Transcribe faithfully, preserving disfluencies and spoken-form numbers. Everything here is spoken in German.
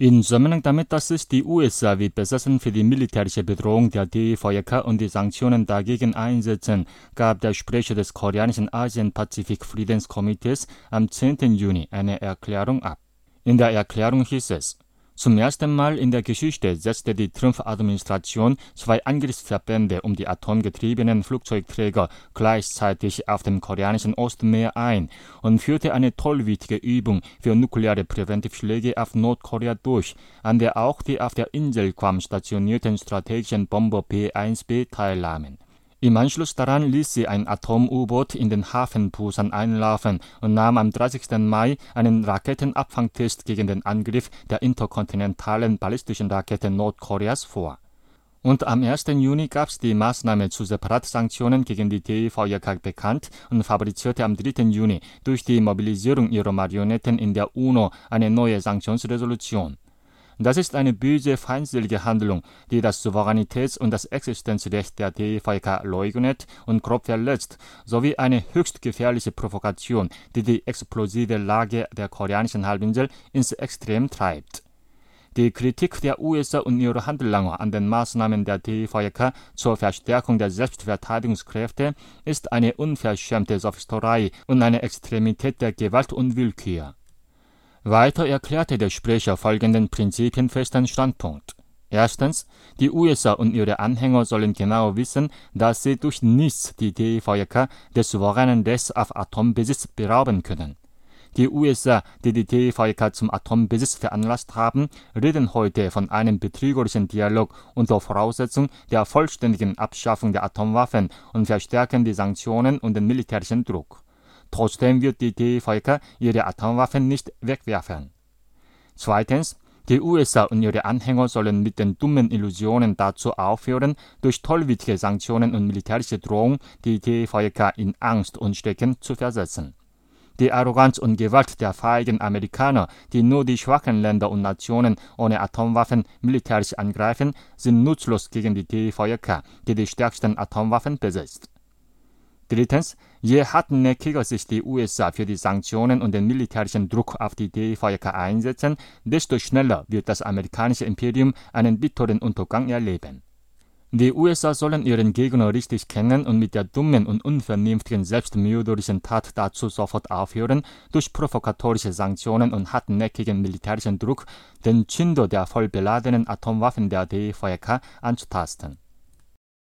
In Zusammenhang damit, dass sich die U S A wie besessen für die militärische Bedrohung der D V J K und die Sanktionen dagegen einsetzen, gab der Sprecher des koreanischen Asien-Pazifik-Friedenskomitees am zehnten Juni eine Erklärung ab. In der Erklärung hieß es: Zum ersten Mal in der Geschichte setzte die Trump-Administration zwei Angriffsverbände um die atomgetriebenen Flugzeugträger gleichzeitig auf dem koreanischen Ostmeer ein und führte eine tollwütige Übung für nukleare Präventivschläge auf Nordkorea durch, an der auch die auf der Insel Guam stationierten strategischen Bomber P eins B teilnahmen. Im Anschluss daran ließ sie ein Atom-U-Boot in den Hafen Busan einlaufen und nahm am dreißigsten Mai einen Raketenabfangtest gegen den Angriff der interkontinentalen ballistischen Rakete Nordkoreas vor. Und am ersten Juni gab es die Maßnahme zu Separatsanktionen gegen die D V J K bekannt und fabrizierte am dritten Juni durch die Mobilisierung ihrer Marionetten in der UNO eine neue Sanktionsresolution. Das ist eine böse, feindselige Handlung, die das Souveränitäts- und das Existenzrecht der D V J K leugnet und grob verletzt, sowie eine höchst gefährliche Provokation, die die explosive Lage der koreanischen Halbinsel ins Extrem treibt. Die Kritik der U S A und ihrer Handlanger an den Maßnahmen der D V J K zur Verstärkung der Selbstverteidigungskräfte ist eine unverschämte Sophisterei und eine Extremität der Gewalt und Willkür. Weiter erklärte der Sprecher folgenden prinzipienfesten Standpunkt. Erstens, die U S A und ihre Anhänger sollen genau wissen, dass sie durch nichts die D V J K des souveränen Rechts auf Atombesitz berauben können. Die U S A, die die D V J K zum Atombesitz veranlasst haben, reden heute von einem betrügerischen Dialog unter Voraussetzung der vollständigen Abschaffung der Atomwaffen und verstärken die Sanktionen und den militärischen Druck. Trotzdem wird die D V J K ihre Atomwaffen nicht wegwerfen. Zweitens, die U S A und ihre Anhänger sollen mit den dummen Illusionen dazu aufhören, durch tollwütige Sanktionen und militärische Drohung die D V J K in Angst und Schrecken zu versetzen. Die Arroganz und Gewalt der feigen Amerikaner, die nur die schwachen Länder und Nationen ohne Atomwaffen militärisch angreifen, sind nutzlos gegen die D V J K, die die stärksten Atomwaffen besitzt. Drittens, je hartnäckiger sich die U S A für die Sanktionen und den militärischen Druck auf die D V J K einsetzen, desto schneller wird das amerikanische Imperium einen bitteren Untergang erleben. Die U S A sollen ihren Gegner richtig kennen und mit der dummen und unvernünftigen selbstmörderischen Tat dazu sofort aufhören, durch provokatorische Sanktionen und hartnäckigen militärischen Druck den Zünder der voll beladenen Atomwaffen der D V J K anzutasten.